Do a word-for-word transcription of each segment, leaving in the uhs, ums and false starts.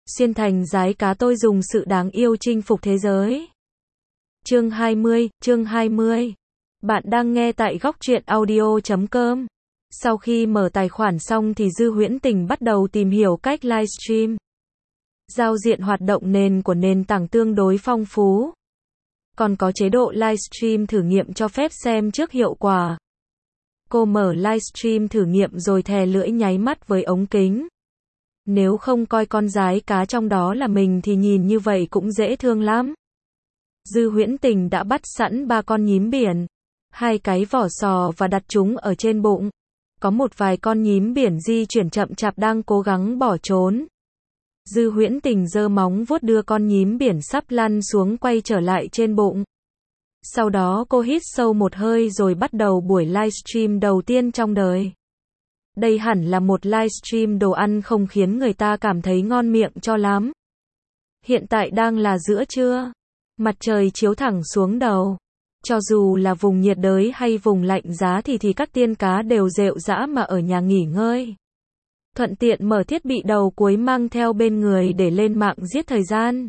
Xuyên thành giái cá tôi dùng sự đáng yêu chinh phục thế giới. Chương hai mươi, chương hai mươi. Bạn đang nghe tại góc truyện audio chấm com. Sau khi mở tài khoản xong thì Dư Huyễn Tình bắt đầu tìm hiểu cách livestream. Giao diện hoạt động nền của nền tảng tương đối phong phú. Còn có chế độ livestream thử nghiệm cho phép xem trước hiệu quả. Cô mở livestream thử nghiệm rồi thè lưỡi nháy mắt với ống kính. Nếu không coi con giái cá trong đó là mình thì nhìn như vậy cũng dễ thương lắm. Dư Huyễn Tình đã bắt sẵn ba con nhím biển, hai cái vỏ sò và đặt chúng ở trên bụng. Có một vài con nhím biển di chuyển chậm chạp đang cố gắng bỏ trốn. Dư Huyễn Tình giơ móng vuốt đưa con nhím biển sắp lăn xuống quay trở lại trên bụng. Sau đó cô hít sâu một hơi rồi bắt đầu buổi livestream đầu tiên trong đời. Đây hẳn là một livestream đồ ăn không khiến người ta cảm thấy ngon miệng cho lắm. Hiện tại đang là giữa trưa. Mặt trời chiếu thẳng xuống đầu. Cho dù là vùng nhiệt đới hay vùng lạnh giá thì thì các tiên cá đều rệu rã mà ở nhà nghỉ ngơi. Thuận tiện mở thiết bị đầu cuối mang theo bên người để lên mạng giết thời gian.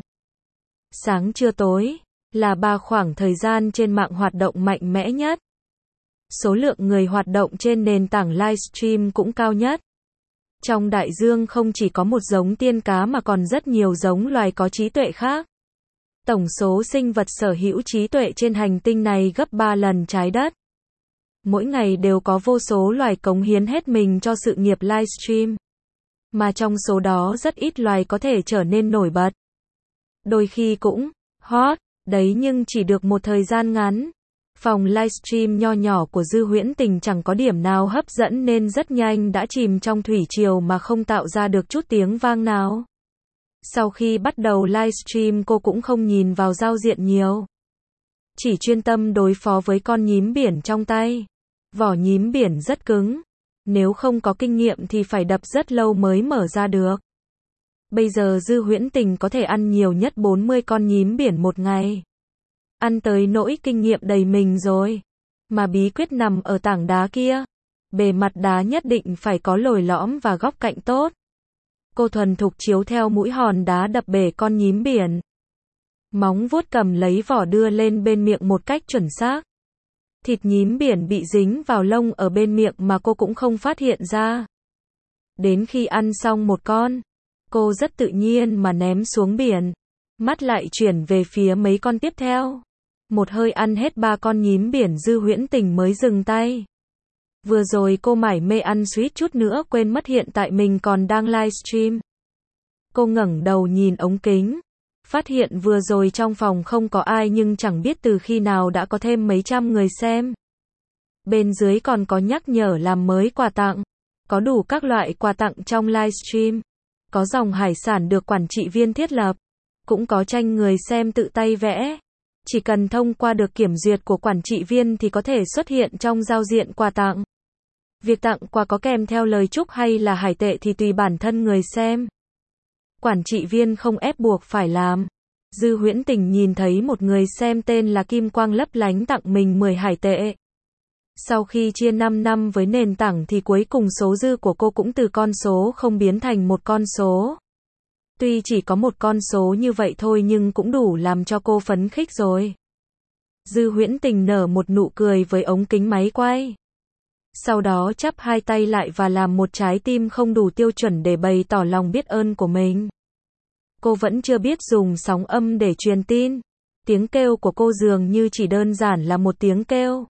Sáng trưa tối là ba khoảng thời gian trên mạng hoạt động mạnh mẽ nhất. Số lượng người hoạt động trên nền tảng livestream cũng cao nhất. Trong đại dương không chỉ có một giống tiên cá mà còn rất nhiều giống loài có trí tuệ khác. Tổng số sinh vật sở hữu trí tuệ trên hành tinh này gấp ba lần trái đất. Mỗi ngày đều có vô số loài cống hiến hết mình cho sự nghiệp livestream. Mà trong số đó rất ít loài có thể trở nên nổi bật. Đôi khi cũng hot, đấy nhưng chỉ được một thời gian ngắn. Phòng livestream nho nhỏ của Dư Huyễn Tình chẳng có điểm nào hấp dẫn nên rất nhanh đã chìm trong thủy triều mà không tạo ra được chút tiếng vang nào. Sau khi bắt đầu livestream cô cũng không nhìn vào giao diện nhiều. Chỉ chuyên tâm đối phó với con nhím biển trong tay. Vỏ nhím biển rất cứng. Nếu không có kinh nghiệm thì phải đập rất lâu mới mở ra được. Bây giờ Dư Huyễn Tình có thể ăn nhiều nhất bốn mươi con nhím biển một ngày. Ăn tới nỗi kinh nghiệm đầy mình rồi. Mà bí quyết nằm ở tảng đá kia. Bề mặt đá nhất định phải có lồi lõm và góc cạnh tốt. Cô thuần thục chiếu theo mũi hòn đá đập bể con nhím biển. Móng vuốt cầm lấy vỏ đưa lên bên miệng một cách chuẩn xác. Thịt nhím biển bị dính vào lông ở bên miệng mà cô cũng không phát hiện ra. Đến khi ăn xong một con, cô rất tự nhiên mà ném xuống biển. Mắt lại chuyển về phía mấy con tiếp theo. Một hơi ăn hết ba con nhím biển Dư Huyễn Tình mới dừng tay. Vừa rồi cô mải mê ăn suýt chút nữa quên mất hiện tại mình còn đang livestream. Cô ngẩng đầu nhìn ống kính. Phát hiện vừa rồi trong phòng không có ai nhưng chẳng biết từ khi nào đã có thêm mấy trăm người xem. Bên dưới còn có nhắc nhở làm mới quà tặng. Có đủ các loại quà tặng trong livestream. Có dòng hải sản được quản trị viên thiết lập. Cũng có tranh người xem tự tay vẽ. Chỉ cần thông qua được kiểm duyệt của quản trị viên thì có thể xuất hiện trong giao diện quà tặng. Việc tặng quà có kèm theo lời chúc hay là hải tệ thì tùy bản thân người xem. Quản trị viên không ép buộc phải làm. Dư Huyễn Tình nhìn thấy một người xem tên là Kim Quang lấp lánh tặng mình mười hải tệ. Sau khi chia năm năm với nền tảng thì cuối cùng số dư của cô cũng từ con số không biến thành một con số. Tuy chỉ có một con số như vậy thôi nhưng cũng đủ làm cho cô phấn khích rồi. Dư Huyễn Tình nở một nụ cười với ống kính máy quay. Sau đó chắp hai tay lại và làm một trái tim không đủ tiêu chuẩn để bày tỏ lòng biết ơn của mình. Cô vẫn chưa biết dùng sóng âm để truyền tin. Tiếng kêu của cô dường như chỉ đơn giản là một tiếng kêu.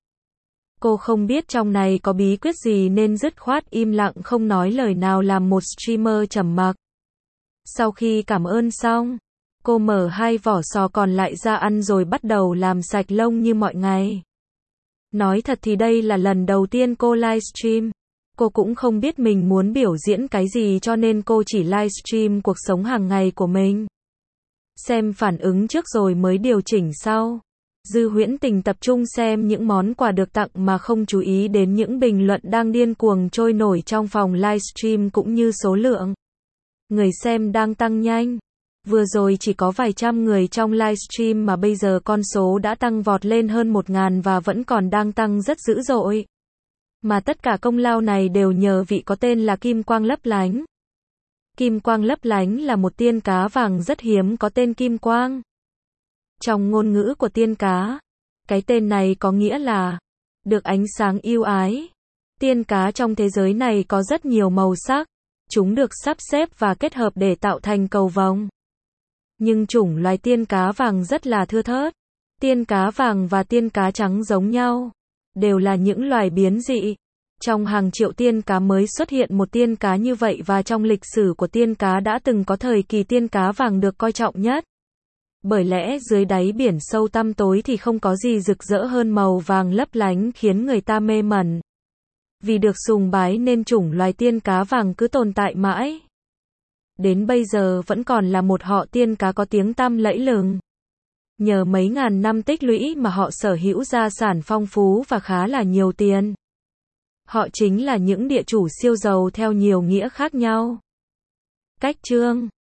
Cô không biết trong này có bí quyết gì nên dứt khoát im lặng không nói lời nào làm một streamer trầm mặc. Sau khi cảm ơn xong, cô mở hai vỏ sò còn lại ra ăn rồi bắt đầu làm sạch lông như mọi ngày. Nói thật thì đây là lần đầu tiên cô livestream. Cô cũng không biết mình muốn biểu diễn cái gì cho nên cô chỉ livestream cuộc sống hàng ngày của mình. Xem phản ứng trước rồi mới điều chỉnh sau. Dư Huyễn Tình tập trung xem những món quà được tặng mà không chú ý đến những bình luận đang điên cuồng trôi nổi trong phòng livestream cũng như số lượng người xem đang tăng nhanh. Vừa rồi chỉ có vài trăm người trong livestream mà bây giờ con số đã tăng vọt lên hơn một ngàn và vẫn còn đang tăng rất dữ dội. Mà tất cả công lao này đều nhờ vị có tên là Kim Quang lấp lánh. Kim quang lấp lánh là một tiên cá vàng rất hiếm có tên kim quang. Trong ngôn ngữ của tiên cá, cái tên này có nghĩa là được ánh sáng yêu ái. Tiên cá trong thế giới này có rất nhiều màu sắc, chúng được sắp xếp và kết hợp để tạo thành cầu vồng. Nhưng chủng loài tiên cá vàng rất là thưa thớt. Tiên cá vàng và tiên cá trắng giống nhau, đều là những loài biến dị. Trong hàng triệu tiên cá mới xuất hiện một tiên cá như vậy, và trong lịch sử của tiên cá đã từng có thời kỳ tiên cá vàng được coi trọng nhất. Bởi lẽ dưới đáy biển sâu tăm tối thì không có gì rực rỡ hơn màu vàng lấp lánh khiến người ta mê mẩn. Vì được sùng bái nên chủng loài tiên cá vàng cứ tồn tại mãi. Đến bây giờ vẫn còn là một họ tiên cá có tiếng tăm lẫy lừng. Nhờ mấy ngàn năm tích lũy mà họ sở hữu gia sản phong phú và khá là nhiều tiền. Họ chính là những địa chủ siêu giàu theo nhiều nghĩa khác nhau. Cách chương